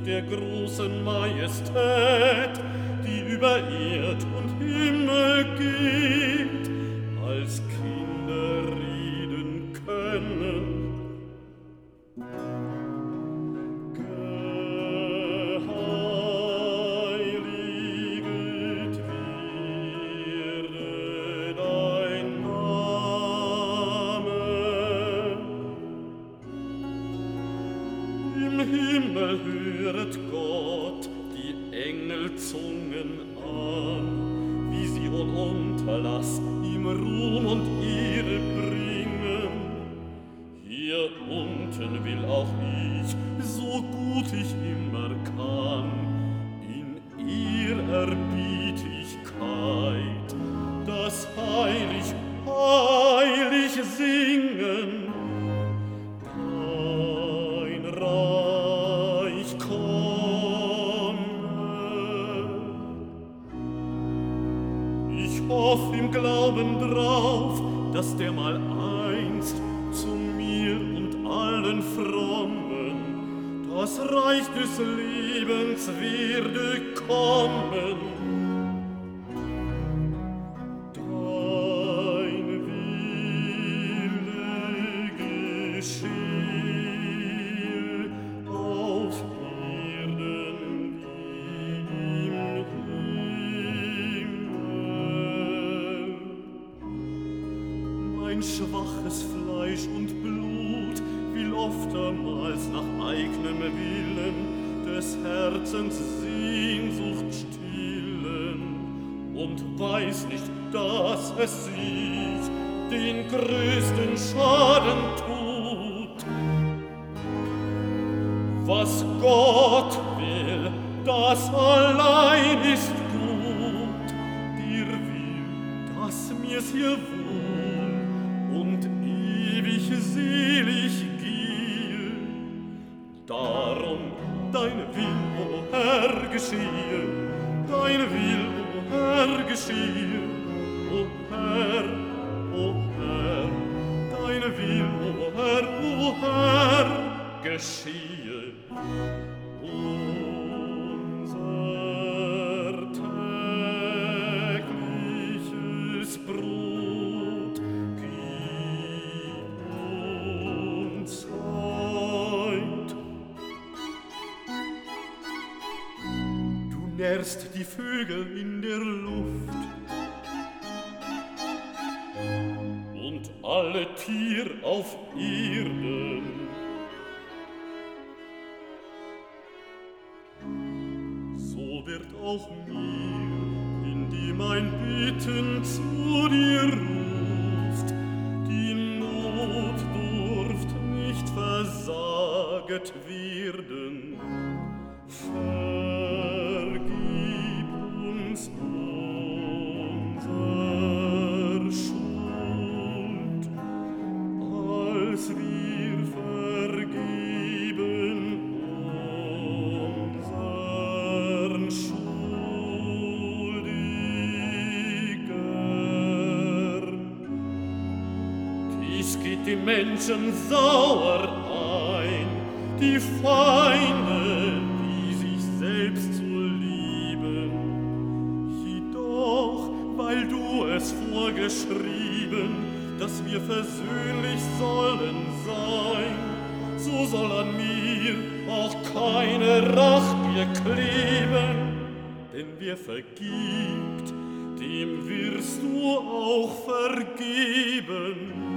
der großen Majestät, die über Erd und Himmel geht, als Kinder reden können. Geheiligt werde dein Name. Im Himmel höret Gott die Engelzungen an, wie sie ohne Unterlass ihm Ruhm und Ehre bringen. Hier unten will auch ich, so gut ich immer kann, in Ehrerbietigkeit das heilig, heilig singen. Dein Reich komme. Ich hoff im Glauben drauf, dass der mal einst zu mir und allen Frommen das Reich des Lebens werde kommen. Dein Wille geschehe auf Erden wie im Himmel. Mein schwaches Fleisch und Blut will oftmals nach eigenem Willen des Herzens Sehnsucht stillen und weiß nicht, dass es sich den größten Schaden tut. Was Gott will, das allein ist gut. Dir will, dass mir's hier wohl und ewig selig gehe. Darum dein Will, o Herr, geschehe, dein Will, o Herr, geschehe, o Herr, dein Will, o Herr, geschehe. Unser tägliches Brot gib uns heut. Du nährst die Vögel in der Luft und alle Tier auf Erden. So wird auch mir, in die mein Bitten zu dir ruft, die Not durft nicht versaget werden. Vergib uns unser Schuld, als wir vergeben unsern Schuldigern. Dies geht die Menschen sauer ein, die Feinde, die sich selbst zu lieben. Jedoch, weil du es vorgeschrieben, dass wir versöhnlich sollen sein, so soll an mir auch keine Rachgier kleben. Denn wer vergibt, dem wirst du auch vergeben.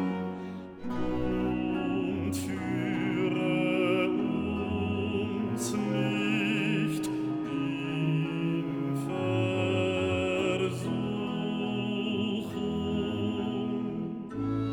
Und führe uns nicht in Versuchung.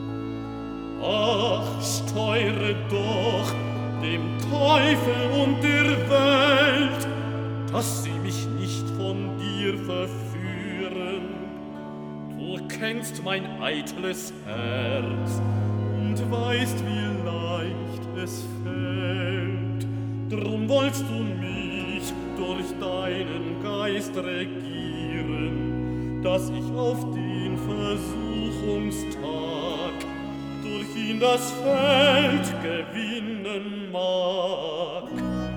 Ach, steuere doch dem Teufel und der Welt, dass sie mich nicht von dir verführen. Du kennst mein eitles Herz und weißt, wie leicht es fällt. Drum wollst du mich durch deinen Geist regieren, dass ich auf den Versuchungstag durch ihn das Feld gewinnen mag.